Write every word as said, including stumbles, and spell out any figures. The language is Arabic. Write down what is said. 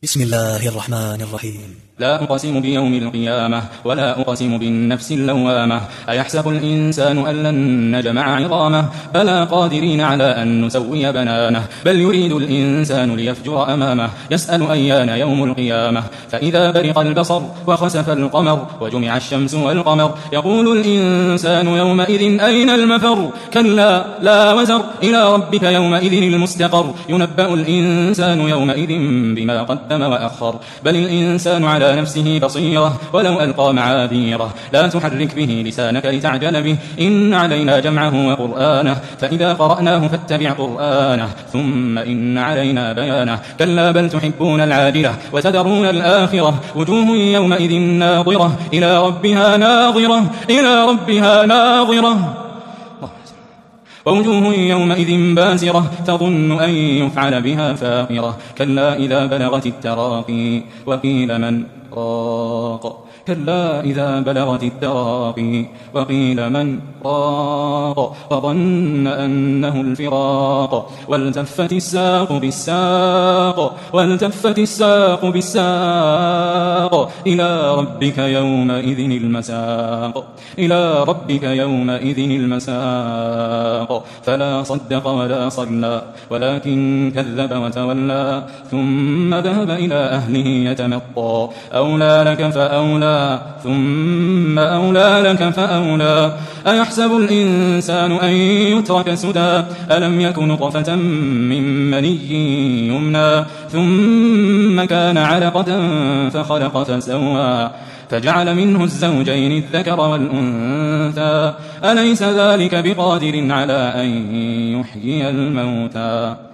بسم الله الرحمن الرحيم. لا أقسم بيوم القيامة ولا أقسم بالنفس اللوامة. أيحسب الإنسان أن لن نجمع عظامه بلى قادرين على أن نسوي بنانه بل يريد الإنسان ليفجر أمامه يسأل أيان يوم القيامة فإذا برق البصر وخسف القمر وجمع الشمس والقمر يقول الإنسان يومئذ أين المفر كلا لا وزر إلى ربك يومئذ المستقر ينبأ الإنسان يومئذ بما قدم وأخر بل الإنسان على نفسه بصيرة ولو ألقى معاذيره لا تحرك به لسانك لتعجل به إن علينا جمعه وقرآنه فإذا قرأناه فاتبع قرآنه ثم إن علينا بيانه كلا بل تحبون العاجلة وتذرون الآخرة وجوه يومئذ ناظرة إلى ربها ناظرة إلى ربها ناظرة ووجوه يومئذ باسرة تظن أن يفعل بها فاقرة كلا إذا بلغت التراقي وقيل من راق كلا إذا بلغت التراقي وقيل من راق وظن أنه الفراق والتفت الساق بالساق والتفت الساق بالساق إلى ربك يومئذ المساق إلى ربك يومئذ المساق فلا صدق ولا صلى ولكن كذب وتولى ثم ذهب إلى أهله يتمطى أولى لك فأولى ثم أولى لك فأولى أيحسب الإنسان أن يترك سدى ألم يكن نطفة من مني يمنى ثم كان علقة فخلق فسوى فجعل منه الزوجين الذكر والأنثى أليس ذلك بقادر على أن يحيي الموتى